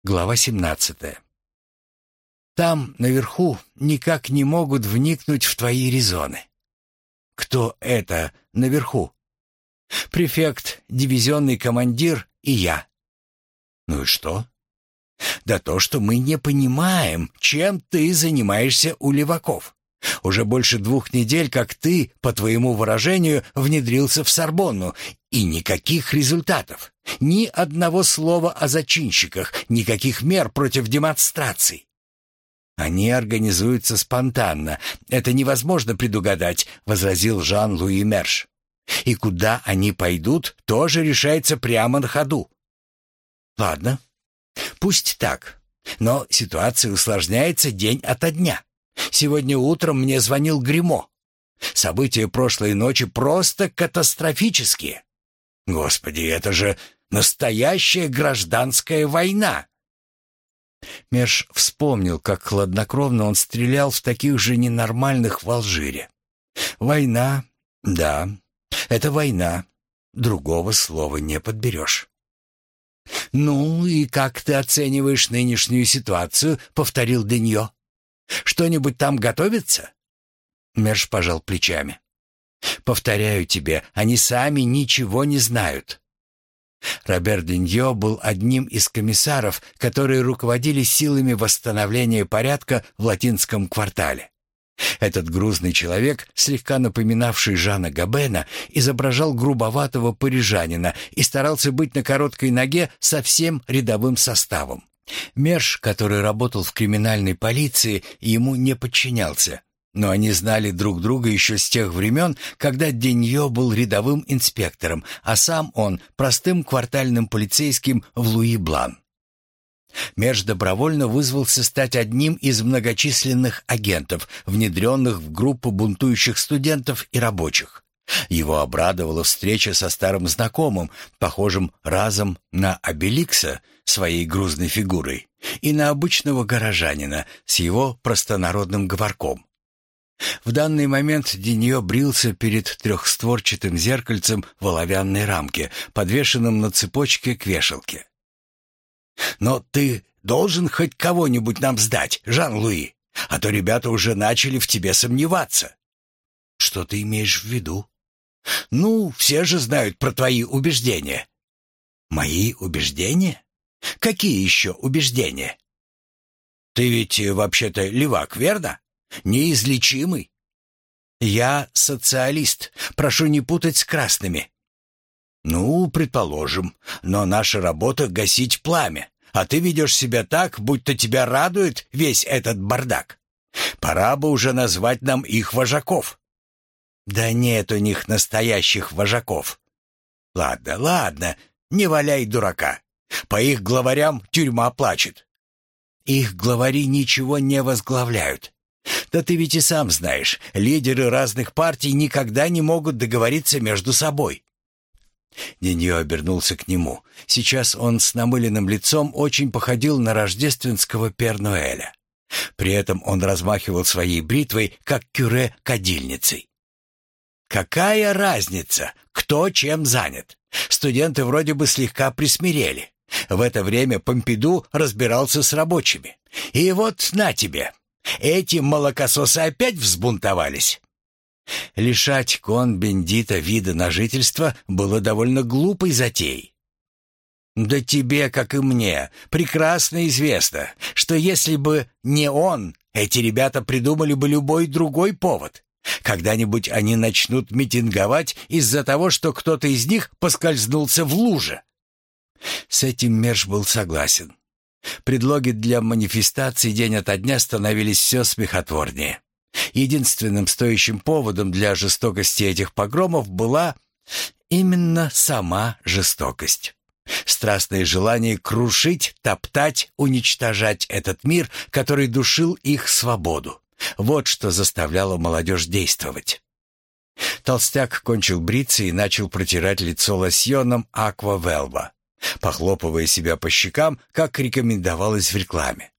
Глава 17. Там, наверху, никак не могут вникнуть в твои резоны. Кто это наверху? Префект, дивизионный командир и я. Ну и что? Да то, что мы не понимаем, чем ты занимаешься у леваков. Уже больше 2 недель, как ты, по твоему выражению, внедрился в Сорбонну, и никаких результатов. Ни одного слова о зачинщиках, никаких мер против демонстраций. Они организуются спонтанно. Это невозможно предугадать, возразил Жан-Луи Мерш. И куда они пойдут, тоже решается прямо на ходу. Ладно, пусть так. Но ситуация усложняется день ото дня. Сегодня утром мне звонил Гримо. События прошлой ночи просто катастрофические. Господи, это же настоящая гражданская война. Мерш вспомнил, как хладнокровно он стрелял в таких же ненормальных в Алжире. Война, да, это война. Другого слова не подберешь. «Ну и как ты оцениваешь нынешнюю ситуацию?» — повторил Деньо. «Что-нибудь там готовится?» Мерш пожал плечами. «Повторяю тебе, они сами ничего не знают». Робер Деньо был одним из комиссаров, которые руководили силами восстановления порядка в латинском квартале. Этот грузный человек, слегка напоминавший Жана Габена, изображал грубоватого парижанина и старался быть на короткой ноге со всем рядовым составом. Мерш, который работал в криминальной полиции, ему не подчинялся, но они знали друг друга еще с тех времен, когда Деньо был рядовым инспектором, а сам он простым квартальным полицейским в Луи-Блан. Мерш добровольно вызвался стать одним из многочисленных агентов, внедренных в группу бунтующих студентов и рабочих. Его обрадовала встреча со старым знакомым, похожим разом на Обеликса своей грузной фигурой и на обычного горожанина с его простонародным говорком. В данный момент Деньо брился перед трехстворчатым зеркальцем в оловянной рамке, подвешенном на цепочке к вешалке. «Но ты должен хоть кого-нибудь нам сдать, Жан-Луи, а то ребята уже начали в тебе сомневаться». «Что ты имеешь в виду?» «Ну, все же знают про твои убеждения». «Мои убеждения? Какие еще убеждения?» «Ты ведь вообще-то левак, верно? Неизлечимый». «Я социалист. Прошу не путать с красными». «Ну, предположим, но наша работа — гасить пламя, а ты ведешь себя так, будто тебя радует весь этот бардак. Пора бы уже назвать нам их вожаков». «Да нет у них настоящих вожаков». «Ладно, ладно, не валяй дурака. По их главарям тюрьма плачет». «Их главари ничего не возглавляют. Да ты ведь и сам знаешь, лидеры разных партий никогда не могут договориться между собой». Деньо обернулся к нему. Сейчас он с намыленным лицом очень походил на рождественского Пер-Ноэля. При этом он размахивал своей бритвой, как кюре кадильницей. «Какая разница, кто чем занят? Студенты вроде бы слегка присмирели. В это время Помпиду разбирался с рабочими. И вот на тебе, эти молокососы опять взбунтовались». Лишать Кон-Бендита вида на жительство было довольно глупой затеей. «Да тебе, как и мне, прекрасно известно, что если бы не он, эти ребята придумали бы любой другой повод. Когда-нибудь они начнут митинговать из-за того, что кто-то из них поскользнулся в луже». С этим Мерш был согласен. Предлоги для манифестаций день ото дня становились все смехотворнее. Единственным стоящим поводом для жестокости этих погромов была именно сама жестокость. Страстное желание крушить, топтать, уничтожать этот мир, который душил их свободу. Вот что заставляло молодежь действовать. Толстяк кончил бриться и начал протирать лицо лосьоном «Аква Велва», похлопывая себя по щекам, как рекомендовалось в рекламе.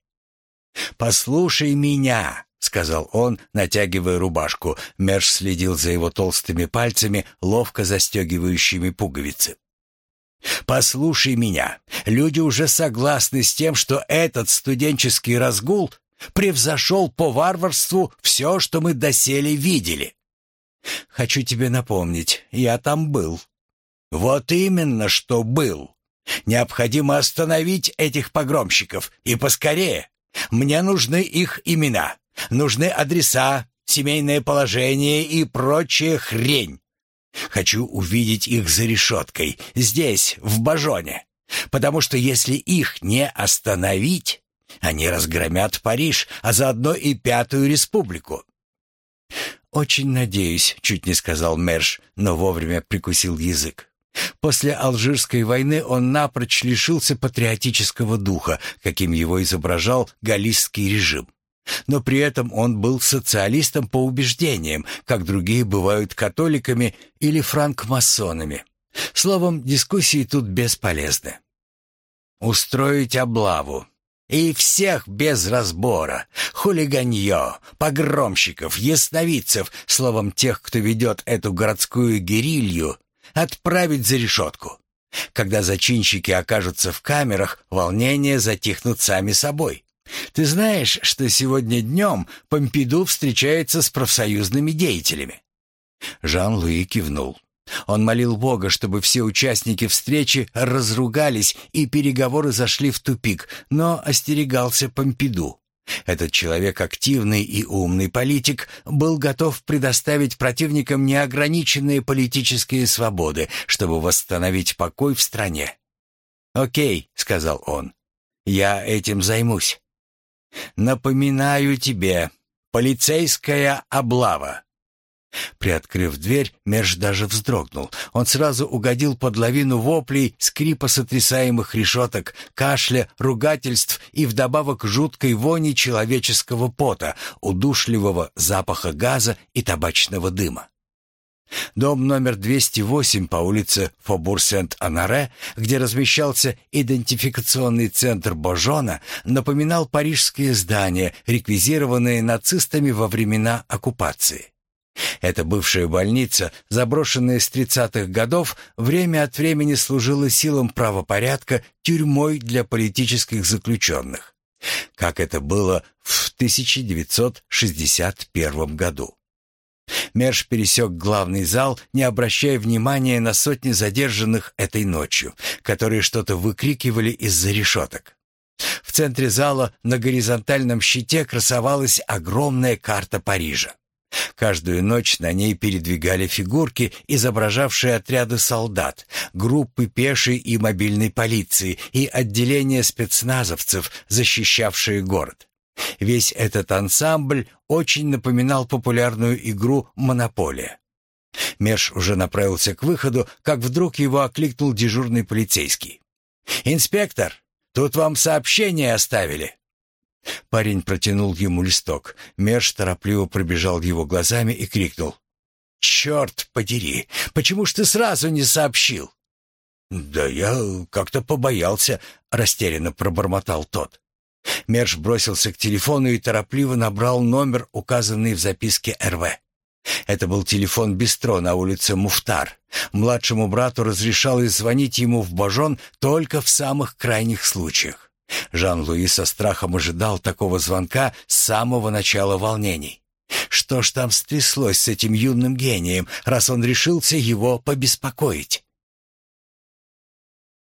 «Послушай меня», — сказал он, натягивая рубашку. Мерш следил за его толстыми пальцами, ловко застегивающими пуговицы. Послушай меня. Люди уже согласны с тем, что этот студенческий разгул превзошел по варварству все, что мы доселе видели. Хочу тебе напомнить, я там был. Вот именно, что был. Необходимо остановить этих погромщиков, и поскорее. Мне нужны их имена, нужны адреса, семейное положение и прочая хрень. Хочу увидеть их за решеткой, здесь, в Бажоне. Потому что если их не остановить, они разгромят Париж, а заодно и Пятую Республику. «Очень надеюсь», — чуть не сказал Мерш, но вовремя прикусил язык. После Алжирской войны он напрочь лишился патриотического духа, каким его изображал галлистский режим. Но при этом он был социалистом по убеждениям, как другие бывают католиками или франкмасонами. Словом, дискуссии тут бесполезны. Устроить облаву. И всех без разбора. Хулиганье, погромщиков, ясновидцев, словом, тех, кто ведет эту городскую герилью, отправить за решетку. Когда зачинщики окажутся в камерах, волнения затихнут сами собой. Ты знаешь, что сегодня днем Помпиду встречается с профсоюзными деятелями?» Жан-Луи кивнул. Он молил Бога, чтобы все участники встречи разругались и переговоры зашли в тупик, но остерегался Помпиду. Этот человек, активный и умный политик, был готов предоставить противникам неограниченные политические свободы, чтобы восстановить покой в стране. «Окей», — сказал он, — «я этим займусь. Напоминаю тебе, полицейская облава». Приоткрыв дверь, Мерш даже вздрогнул. Он сразу угодил под лавину воплей, скрипа сотрясаемых решеток, кашля, ругательств и вдобавок жуткой вони человеческого пота, удушливого запаха газа и табачного дыма. Дом номер 208 по улице Фобур-Сент-Анаре, где размещался идентификационный центр Бажона, напоминал парижские здания, реквизированные нацистами во времена оккупации. Эта бывшая больница, заброшенная с 30-х годов, время от времени служила силам правопорядка тюрьмой для политических заключенных, как это было в 1961 году. Мерш пересек главный зал, не обращая внимания на сотни задержанных этой ночью, которые что-то выкрикивали из-за решеток. В центре зала на горизонтальном щите красовалась огромная карта Парижа. Каждую ночь на ней передвигали фигурки, изображавшие отряды солдат, группы пешей и мобильной полиции и отделения спецназовцев, защищавшие город. Весь этот ансамбль очень напоминал популярную игру «Монополия». Мерш уже направился к выходу, как вдруг его окликнул дежурный полицейский. «Инспектор, тут вам сообщение оставили». Парень протянул ему листок. Мерш торопливо пробежал его глазами и крикнул: «Черт подери! Почему ж ты сразу не сообщил?» «Да я как-то побоялся», — растерянно пробормотал тот. Мерш бросился к телефону и торопливо набрал номер, указанный в записке РВ. Это был телефон бистро на улице Муфтар. Младшему брату разрешалось звонить ему в Бажон только в самых крайних случаях. Жан-Луи со страхом ожидал такого звонка с самого начала волнений. Что ж там стряслось с этим юным гением, раз он решился его побеспокоить?